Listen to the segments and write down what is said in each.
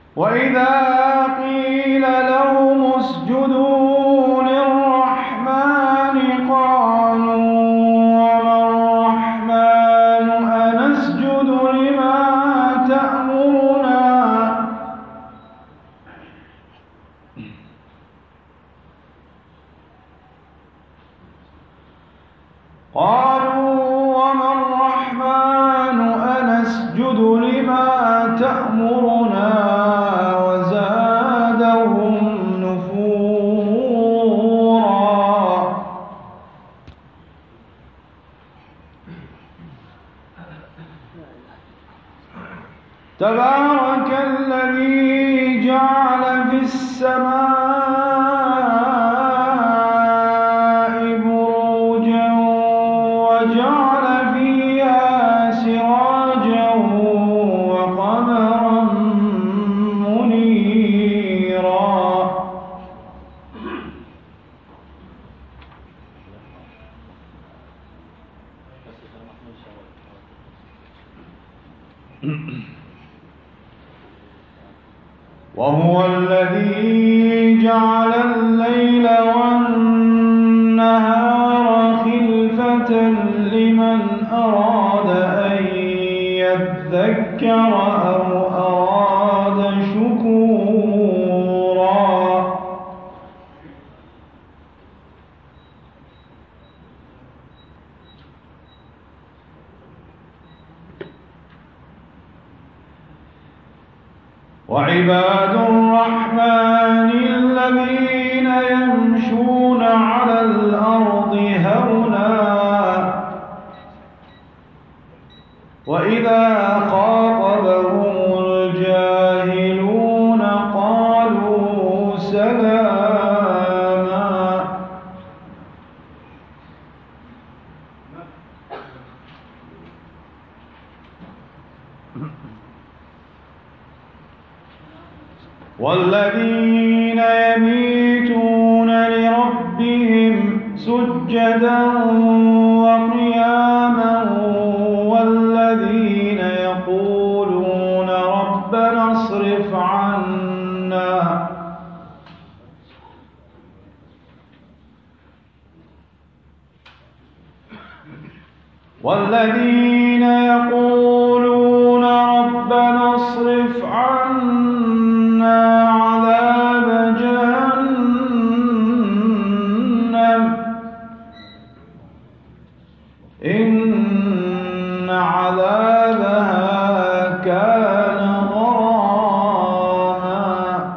وإذا قيل لهم اسجدوا للرحمن قالوا وما الرحمن أنسجد لما تأمرنا وزادهم نفورا. تبارك الذي جعل في السماء بروجا وجعل فيها سراجا وقمرا منيرا. وهو الذي جعل الليل والنهار خلفة لمن أراد أن يذكر أو أراد شكورا. وعباد الرحمن الذين يمشون على الأرض هونا وإذا خاطبهم الجاهلون قالوا سلاما. والذين يبيتون لربهم سجدا وقياما والذين يقولون ربنا اصرف عنا عذاب جهنم إن عذابها كان غراما.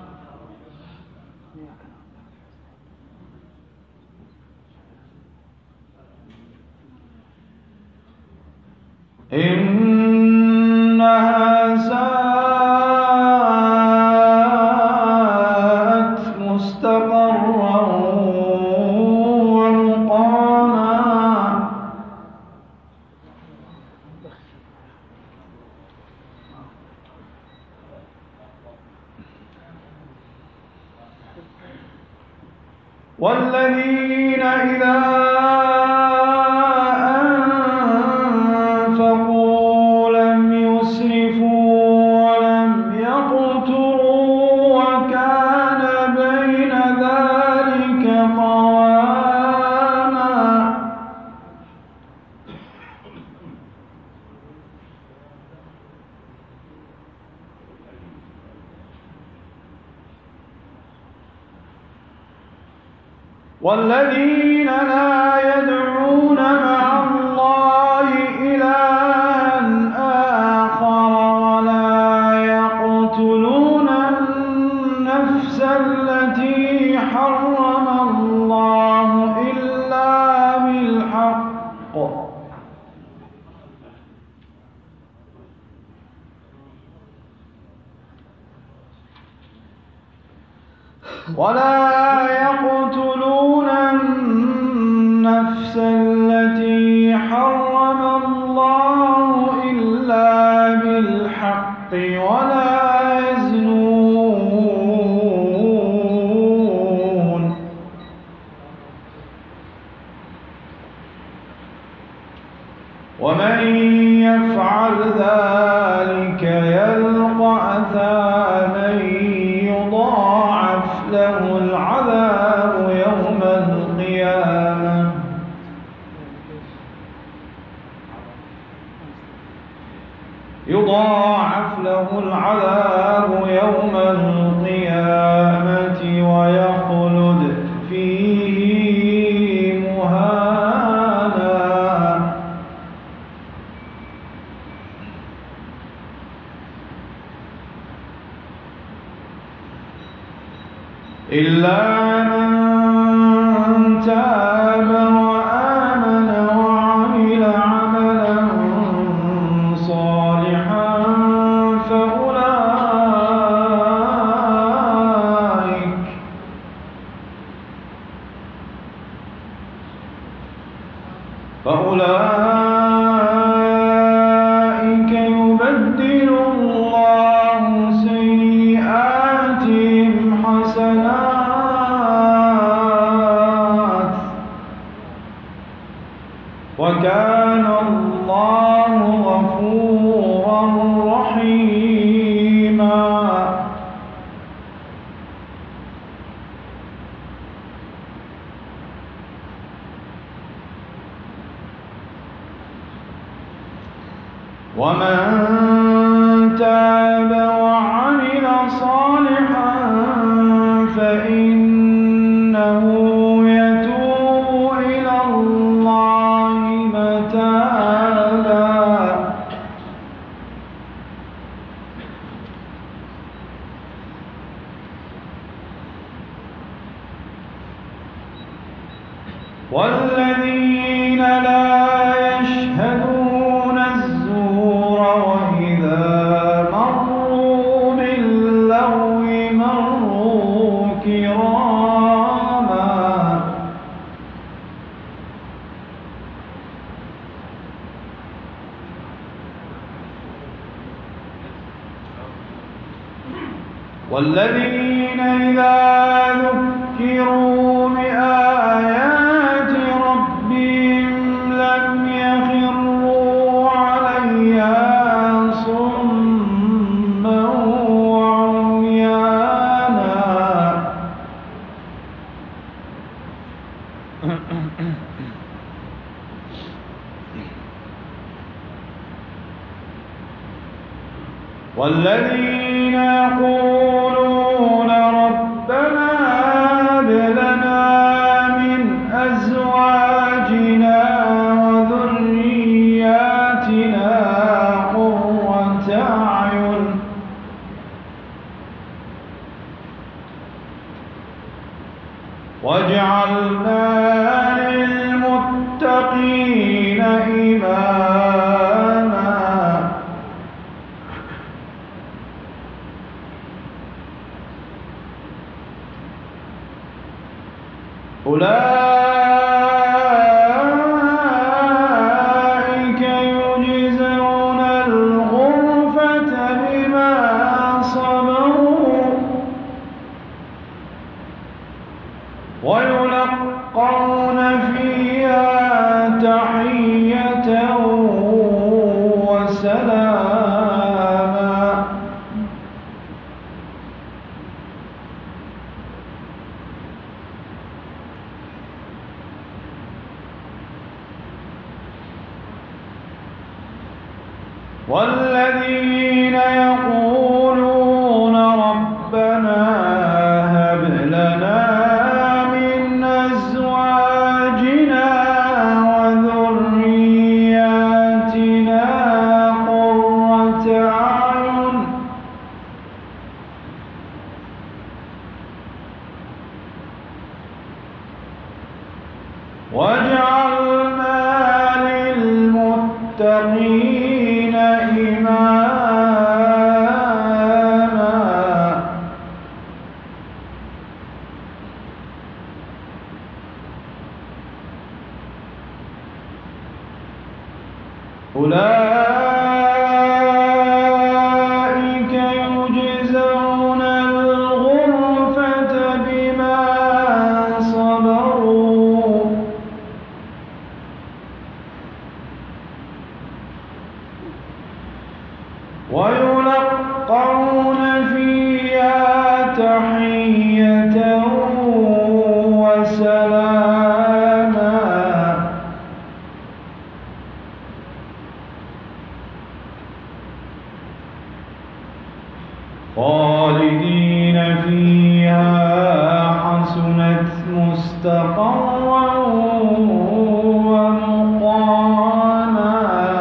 إنها ساءت مستقرا ومقاما. والذين إذا أنفقوا لم يسرفوا ولم يقتروا وكان بين ذلك قواما. والذين لا يدعون مع الله إلها آخر ولا يقتلون النفس التي حرم الله إلا بالحق النفس التي حرم الله إلا بالحق ولا يزنون. ومن يفعل ذلك يلقى أثاما. يضاعف له العذاب يوم القيامة ويخلد فيه مهانا إلا من تاب وآمن وعمل عملا صالحا فأولئك يبدل الله سيئاتهم حسنات وكان الله غفورا رحيما. ومن تاب وعمل صالحا فإنه يتوب إلى الله متابا. والذين لا يشهدون الزور وإذا مروا باللغو مروا كراما. والذين إذا ذكروا بآيات ربهم لم يخروا عليها صما وعميانا. والذين يقولون ربنا هب لنا من أزواجنا وذرياتنا قرة أعين واجعلنا للمتقين إماما. أولئك يجزون الغرفة بما صبروا ويلقون فيها تحية وسلاما. والذين يقولون ربنا هب لنا من أزواجنا وذرياتنا قرة أعين واجعلنا للمتقين إماما. أولئك يجزون الغرفة بما صبروا ويلقون فيها تحية وسلاما. خالدين فيها حسنت مستقرا ومقاما.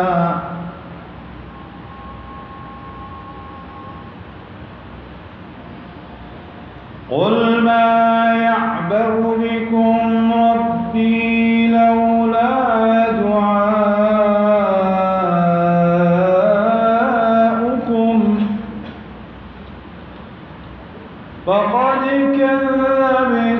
قل ما يعبأ بكم ربي لولا دعاؤكم فقد كذبتم